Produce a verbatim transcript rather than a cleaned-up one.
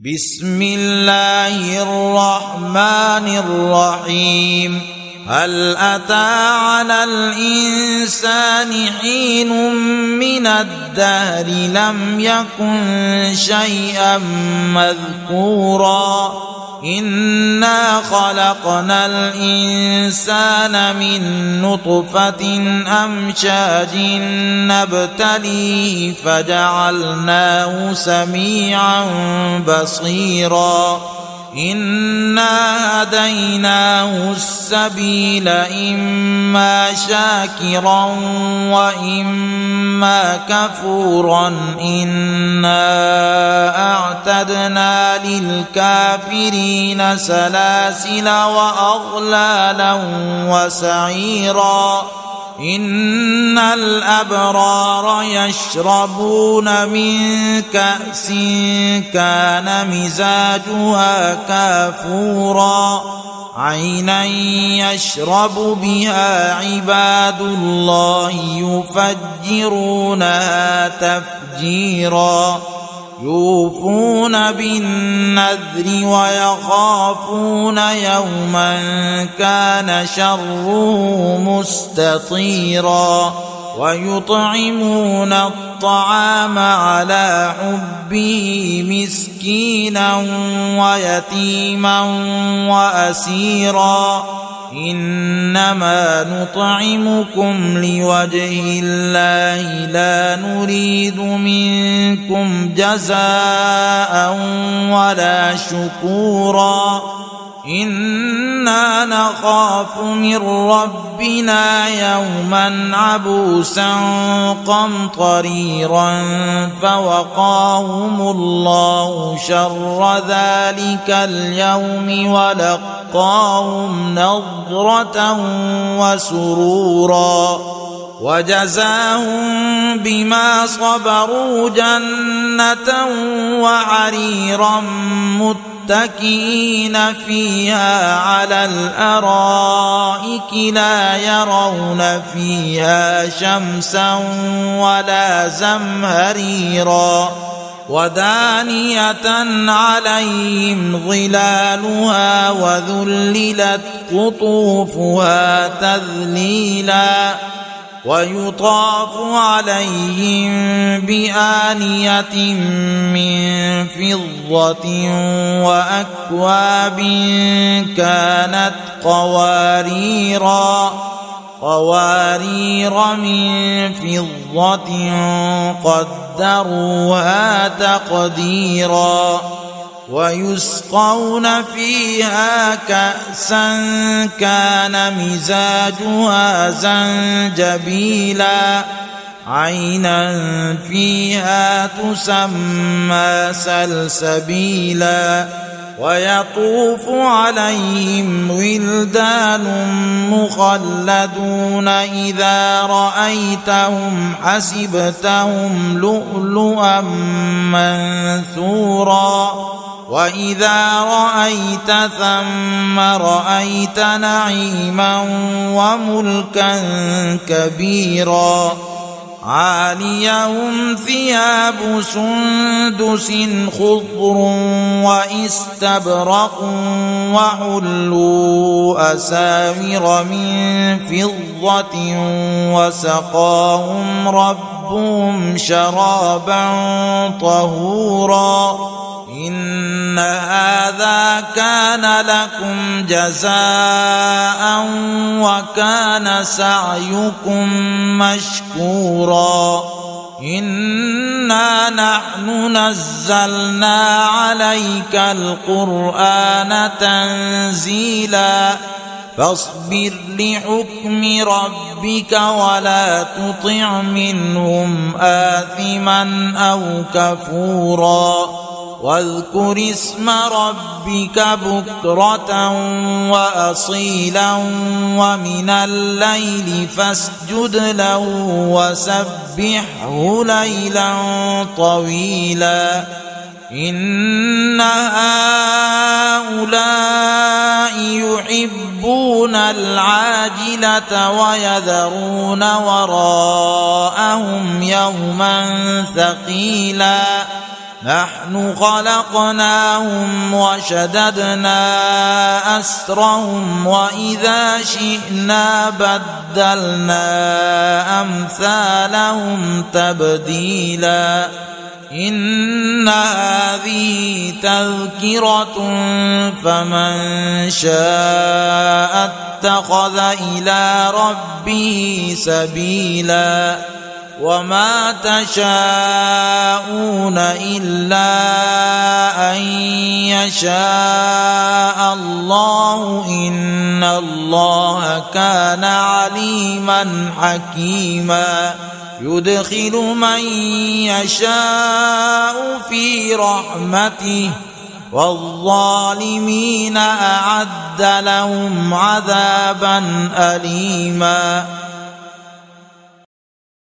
بسم الله الرحمن الرحيم. هل أتى على الإنسان حين من الدهر لم يكن شيئا مذكورا إنا خلقنا الإنسان من نطفة أمشاج نبتليه فجعلناه سميعا بصيرا إنا هديناه السبيل إما شاكرا وإما كفورا إنا أعتدنا للكافرين سلاسل وأغلالا وسعيرا إن الأبرار يشربون من كأس كان مزاجها كافورا عينا يشرب بها عباد الله يفجرونها تفجيرا يوفون بالنذر ويخافون يوما كان شره مستطيرا ويطعمون الطعام على حبه مسكينا ويتيما وأسيرا إنما نطعمكم لوجه الله لا نريد منكم جزاء ولا شكورا إنا نخاف من ربنا يوما عبوسا قمطريرا فوقاهم الله شر ذلك اليوم ولقاهم نضرة وسرورا وجزاهم بما صبروا جنة وحريرا متكئين فيها على الأرائك لا يرون فيها شمسا ولا زمهريرا ودانية عليهم ظلالها وذللت قطوفها تذليلا ويطاف عليهم بآنية من فضة وأكواب كانت قواريرا قوارير من فضة قدروها تقديرا ويسقون فيها كأسا كان مزاجها زنجبيلا عينا فيها تسمى سلسبيلا ويطوف عليهم ولدان مخلدون إذا رأيتهم حسبتهم لؤلؤا منثورا وإذا رأيت ثم رأيت نعيما وملكا كبيرا عاليهم ثياب سندس خضر واستبرق وحلوا أساور من فضة وسقاهم ربهم شرابا طهورا إن هذا كان لكم جزاء وكان سعيكم مشكورا إنا نحن نزلنا عليك القرآن تنزيلا فاصبر لحكم ربك ولا تطع منهم آثما أو كفورا واذكر اسم ربك بكرة وأصيلا ومن الليل فاسجد له وسبحه ليلا طويلا إن هؤلاء يحبون العاجلة ويذرون وراءهم يوما ثقيلا نحن خلقناهم وشددنا أسرهم وإذا شئنا بدلنا أمثالهم تبديلا إن هذه تذكرة فمن شاء اتخذ إلى ربه سبيلا وما تشاءون إلا أن يشاء الله إن الله كان عليما حكيما يدخل من يشاء في رحمته والظالمين أعد لهم عذابا أليما